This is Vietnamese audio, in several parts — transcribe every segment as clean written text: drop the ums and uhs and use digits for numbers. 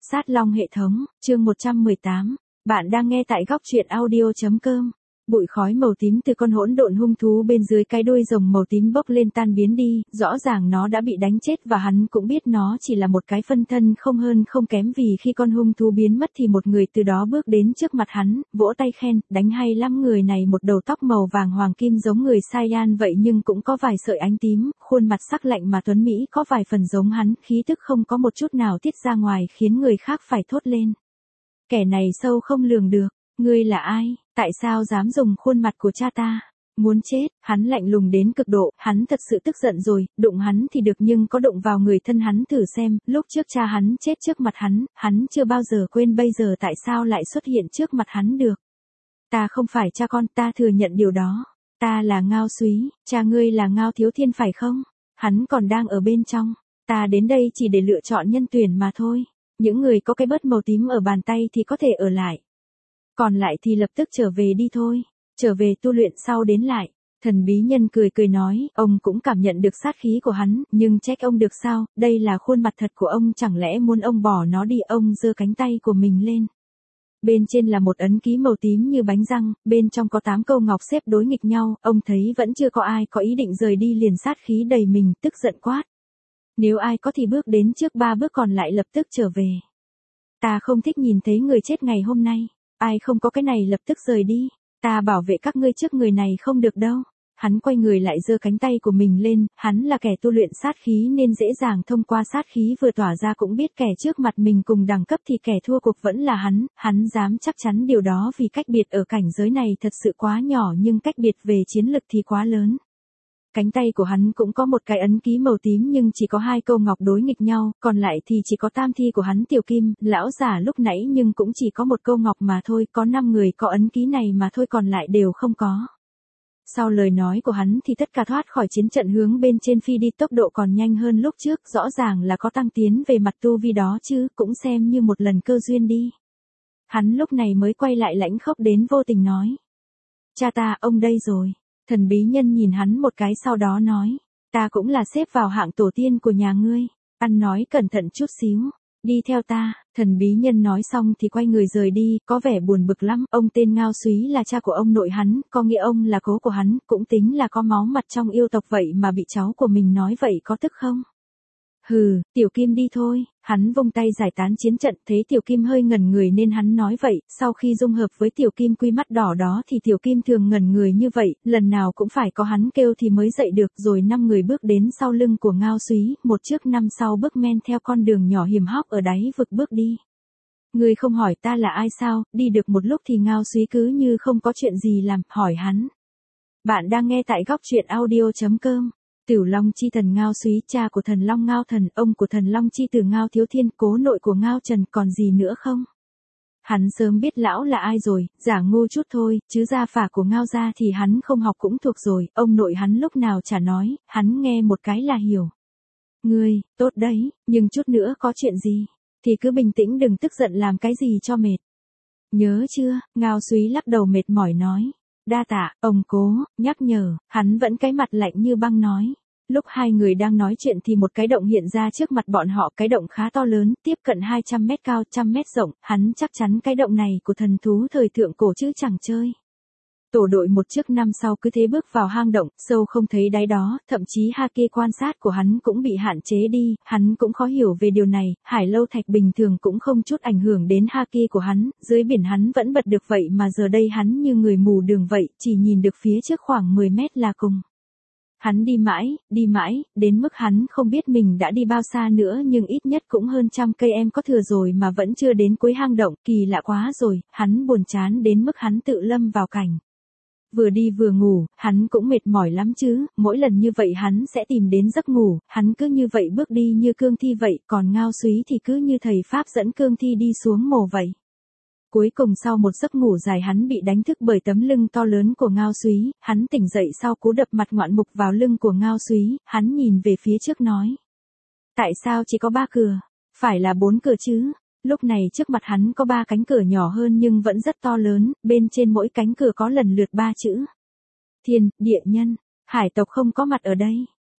Sát Long hệ thống, chương 118. Bạn đang nghe tại góc truyện audio.com. Bụi khói màu tím từ con hỗn độn hung thú bên dưới cái đuôi rồng màu tím bốc lên tan biến đi, rõ ràng nó đã bị đánh chết và hắn cũng biết nó chỉ là một cái phân thân không hơn không kém vì khi con hung thú biến mất thì một người từ đó bước đến trước mặt hắn, vỗ tay khen, đánh hay lắm, người này một đầu tóc màu vàng hoàng kim giống người Saiyan vậy nhưng cũng có vài sợi ánh tím, khuôn mặt sắc lạnh mà tuấn mỹ có vài phần giống hắn, khí tức không có một chút nào tiết ra ngoài khiến người khác phải thốt lên. Kẻ này sâu không lường được. Ngươi là ai, tại sao dám dùng khuôn mặt của cha ta? Muốn chết, hắn lạnh lùng đến cực độ, hắn thật sự tức giận rồi, đụng hắn thì được nhưng có đụng vào người thân hắn thử xem, lúc trước cha hắn chết trước mặt hắn chưa bao giờ quên bây giờ tại sao lại xuất hiện trước mặt hắn được. Ta không phải cha con, ta thừa nhận điều đó. Ta là Ngao Súy, cha ngươi là Ngao Thiếu Thiên phải không? Hắn còn đang ở bên trong. Ta đến đây chỉ để lựa chọn nhân tuyển mà thôi. Những người có cái bớt màu tím ở bàn tay thì có thể ở lại. Còn lại thì lập tức trở về đi thôi, trở về tu luyện sau đến lại. Thần bí nhân cười cười nói, ông cũng cảm nhận được sát khí của hắn, nhưng trách ông được sao, đây là khuôn mặt thật của ông, chẳng lẽ muốn ông bỏ nó đi? Ông giơ cánh tay của mình lên. Bên trên là một ấn ký màu tím như bánh răng, bên trong có 8 câu ngọc xếp đối nghịch nhau, ông thấy vẫn chưa có ai có ý định rời đi liền sát khí đầy mình, tức giận quát. Nếu ai có thì bước đến trước 3 bước còn lại lập tức trở về. Ta không thích nhìn thấy người chết ngày hôm nay. Ai không có cái này lập tức rời đi, ta bảo vệ các ngươi trước người này không được đâu. Hắn quay người lại giơ cánh tay của mình lên, hắn là kẻ tu luyện sát khí nên dễ dàng thông qua sát khí vừa tỏa ra cũng biết kẻ trước mặt mình cùng đẳng cấp thì kẻ thua cuộc vẫn là hắn dám chắc chắn điều đó vì cách biệt ở cảnh giới này thật sự quá nhỏ nhưng cách biệt về chiến lực thì quá lớn. Cánh tay của hắn cũng có một cái ấn ký màu tím nhưng chỉ có 2 câu ngọc đối nghịch nhau, còn lại thì chỉ có tam thi của hắn Tiểu Kim, lão giả lúc nãy nhưng cũng chỉ có một câu ngọc mà thôi, có 5 người có ấn ký này mà thôi còn lại đều không có. Sau lời nói của hắn thì tất cả thoát khỏi chiến trận hướng bên trên phi đi, tốc độ còn nhanh hơn lúc trước, rõ ràng là có tăng tiến về mặt tu vi đó chứ, cũng xem như một lần cơ duyên đi. Hắn lúc này mới quay lại lãnh khốc đến vô tình nói. Cha ta, ông đây rồi. Thần bí nhân nhìn hắn một cái sau đó nói, ta cũng là xếp vào hạng tổ tiên của nhà ngươi, ăn nói cẩn thận chút xíu, đi theo ta. Thần bí nhân nói xong thì quay người rời đi, có vẻ buồn bực lắm, ông tên Ngao Súy là cha của ông nội hắn, có nghĩa ông là cố của hắn, cũng tính là có máu mặt trong yêu tộc vậy mà bị cháu của mình nói vậy có tức không? Hừ, Tiểu Kim đi thôi, hắn vung tay giải tán chiến trận, thấy Tiểu Kim hơi ngẩn người nên hắn nói vậy, sau khi dung hợp với Tiểu Kim quy mắt đỏ đó thì Tiểu Kim thường ngẩn người như vậy, lần nào cũng phải có hắn kêu thì mới dậy được, rồi 5 người bước đến sau lưng của Ngao Súy, một trước 5 sau bước men theo con đường nhỏ hiểm hóc ở đáy vực bước đi. Ngươi không hỏi ta là ai sao? Đi được một lúc thì Ngao Súy cứ như không có chuyện gì làm, hỏi hắn. Bạn đang nghe tại góc truyện audio.com. Cửu Long chi thần Ngao Súy, cha của thần Long Ngao Thần, ông của thần Long chi tử Ngao Thiếu Thiên, cố nội của Ngao Trần, còn gì nữa không? Hắn sớm biết lão là ai rồi, giả ngu chút thôi, chứ gia phả của Ngao gia thì hắn không học cũng thuộc rồi, ông nội hắn lúc nào chả nói, hắn nghe một cái là hiểu. Ngươi, tốt đấy, nhưng chút nữa có chuyện gì, thì cứ bình tĩnh đừng tức giận làm cái gì cho mệt. Nhớ chưa? Ngao Súy lắc đầu mệt mỏi nói. Đa tạ, ông cố, nhắc nhở, hắn vẫn cái mặt lạnh như băng nói. Lúc hai người đang nói chuyện thì một cái động hiện ra trước mặt bọn họ, cái động khá to lớn, tiếp cận 200 mét cao, 100 mét rộng, hắn chắc chắn cái động này của thần thú thời thượng cổ chứ chẳng chơi. Tổ đội một trước năm sau cứ thế bước vào hang động, sâu không thấy đáy đó, thậm chí haki quan sát của hắn cũng bị hạn chế đi, hắn cũng khó hiểu về điều này, hải lâu thạch bình thường cũng không chút ảnh hưởng đến haki của hắn, dưới biển hắn vẫn bật được vậy mà giờ đây hắn như người mù đường vậy, chỉ nhìn được phía trước khoảng 10 mét là cùng. Hắn đi mãi, đến mức hắn không biết mình đã đi bao xa nữa nhưng ít nhất cũng hơn 100 cây em có thừa rồi mà vẫn chưa đến cuối hang động, kỳ lạ quá rồi, hắn buồn chán đến mức hắn tự lâm vào cảnh. Vừa đi vừa ngủ, hắn cũng mệt mỏi lắm chứ, mỗi lần như vậy hắn sẽ tìm đến giấc ngủ, hắn cứ như vậy bước đi như cương thi vậy, còn Ngao Súy thì cứ như thầy Pháp dẫn cương thi đi xuống mồ vậy. Cuối cùng sau một giấc ngủ dài hắn bị đánh thức bởi tấm lưng to lớn của Ngao Súy, hắn tỉnh dậy sau cú đập mặt ngoạn mục vào lưng của Ngao Súy, hắn nhìn về phía trước nói. Tại sao chỉ có 3 cửa? Phải là 4 cửa chứ? Lúc này trước mặt hắn có 3 cánh cửa nhỏ hơn nhưng vẫn rất to lớn, bên trên mỗi cánh cửa có lần lượt 3 chữ. Thiên, địa nhân, hải tộc không có mặt ở đây.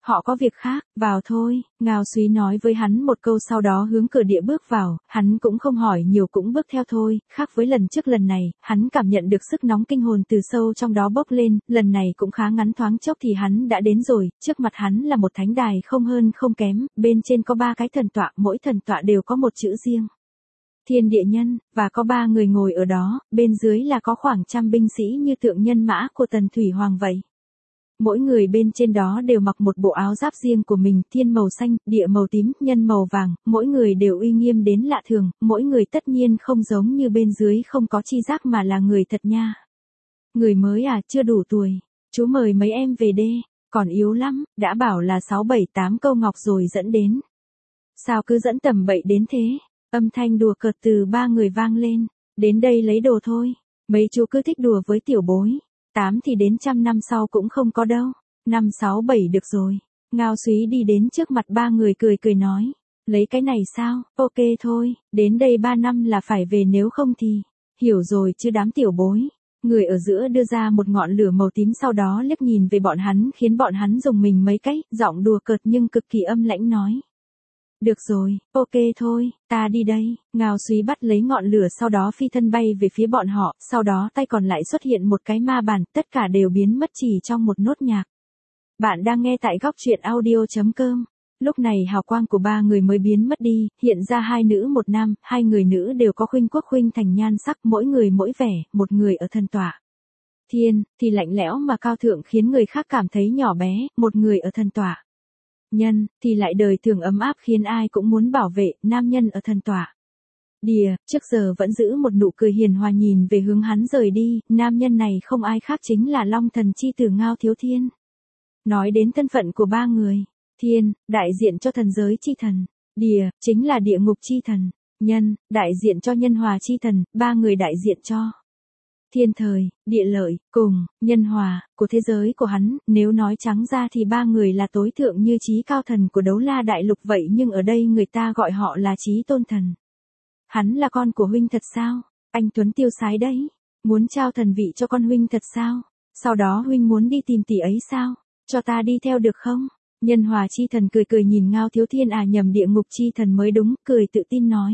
Họ có việc khác, vào thôi, Ngao Súy nói với hắn một câu sau đó hướng cửa địa bước vào, hắn cũng không hỏi nhiều cũng bước theo thôi, khác với lần trước lần này, hắn cảm nhận được sức nóng kinh hồn từ sâu trong đó bốc lên, lần này cũng khá ngắn thoáng chốc thì hắn đã đến rồi, trước mặt hắn là một thánh đài không hơn không kém, bên trên có 3 cái thần tọa, mỗi thần tọa đều có một chữ riêng. Thiên địa nhân, và có 3 người ngồi ở đó, bên dưới là có khoảng trăm binh sĩ như tượng nhân mã của Tần Thủy Hoàng vậy. Mỗi người bên trên đó đều mặc một bộ áo giáp riêng của mình, thiên màu xanh, địa màu tím, nhân màu vàng, mỗi người đều uy nghiêm đến lạ thường, mỗi người tất nhiên không giống như bên dưới không có chi giác mà là người thật nha. Người mới à, chưa đủ tuổi, chú mời mấy em về đê, còn yếu lắm, đã bảo là 6 7 8 câu ngọc rồi dẫn đến. Sao cứ dẫn tầm bậy đến thế? Âm thanh đùa cợt từ 3 người vang lên, đến đây lấy đồ thôi, mấy chú cứ thích đùa với tiểu bối. 8 thì đến 100 năm sau cũng không có đâu. 5 6 7 được rồi. Ngao Súy đi đến trước mặt 3 người cười cười nói. Lấy cái này sao? Ok thôi, đến đây 3 năm là phải về nếu không thì. Hiểu rồi chứ đám tiểu bối. Người ở giữa đưa ra một ngọn lửa màu tím sau đó liếc nhìn về bọn hắn khiến bọn hắn dùng mình mấy cái, giọng đùa cợt nhưng cực kỳ âm lãnh nói. Được rồi, ok thôi, ta đi đây. Ngao Súy bắt lấy ngọn lửa sau đó phi thân bay về phía bọn họ, sau đó tay còn lại xuất hiện một cái ma bản, tất cả đều biến mất chỉ trong một nốt nhạc. Bạn đang nghe tại góc truyện audio.com. Lúc này hào quang của 3 người mới biến mất đi, hiện ra 2 nữ một nam, 2 người nữ đều có khuynh quốc khuynh thành nhan sắc, mỗi người mỗi vẻ, một người ở thần tọa. Thiên, thì lạnh lẽo mà cao thượng khiến người khác cảm thấy nhỏ bé, một người ở thần tọa. Nhân, thì lại đời thường ấm áp khiến ai cũng muốn bảo vệ, nam nhân ở thần tọa. Địa, trước giờ vẫn giữ một nụ cười hiền hòa nhìn về hướng hắn rời đi, nam nhân này không ai khác chính là Long Thần chi tử Ngao Thiếu Thiên. Nói đến thân phận của 3 người, Thiên, đại diện cho thần giới chi thần, Địa, chính là địa ngục chi thần, Nhân, đại diện cho nhân hòa chi thần, 3 người đại diện cho thiên thời, địa lợi, cùng, nhân hòa, của thế giới của hắn, nếu nói trắng ra thì 3 người là tối thượng như chí cao thần của Đấu La Đại Lục vậy nhưng ở đây người ta gọi họ là chí tôn thần. Hắn là con của huynh thật sao? Anh Tuấn tiêu sái đấy. Muốn trao thần vị cho con huynh thật sao? Sau đó huynh muốn đi tìm tỷ ấy sao? Cho ta đi theo được không? Nhân hòa chi thần cười cười nhìn Ngao Thiếu Thiên nhầm địa ngục chi thần mới đúng, cười tự tin nói.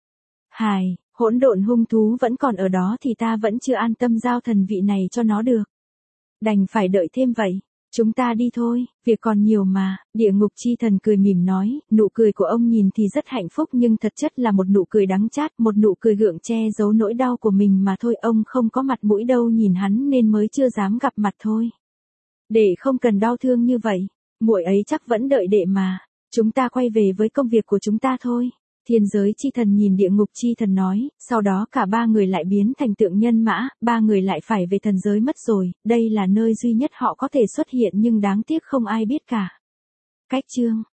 Hài, hỗn độn hung thú vẫn còn ở đó thì ta vẫn chưa an tâm giao thần vị này cho nó được. Đành phải đợi thêm vậy. Chúng ta đi thôi, việc còn nhiều mà, địa ngục chi thần cười mỉm nói, nụ cười của ông nhìn thì rất hạnh phúc nhưng thật chất là một nụ cười đắng chát, một nụ cười gượng che giấu nỗi đau của mình mà thôi, ông không có mặt mũi đâu nhìn hắn nên mới chưa dám gặp mặt thôi. Đệ không cần đau thương như vậy, muội ấy chắc vẫn đợi đệ mà, chúng ta quay về với công việc của chúng ta thôi. Thiên giới chi thần nhìn địa ngục chi thần nói, sau đó cả 3 người lại biến thành tượng nhân mã, 3 người lại phải về thần giới mất rồi, đây là nơi duy nhất họ có thể xuất hiện nhưng đáng tiếc không ai biết cả. Cách chương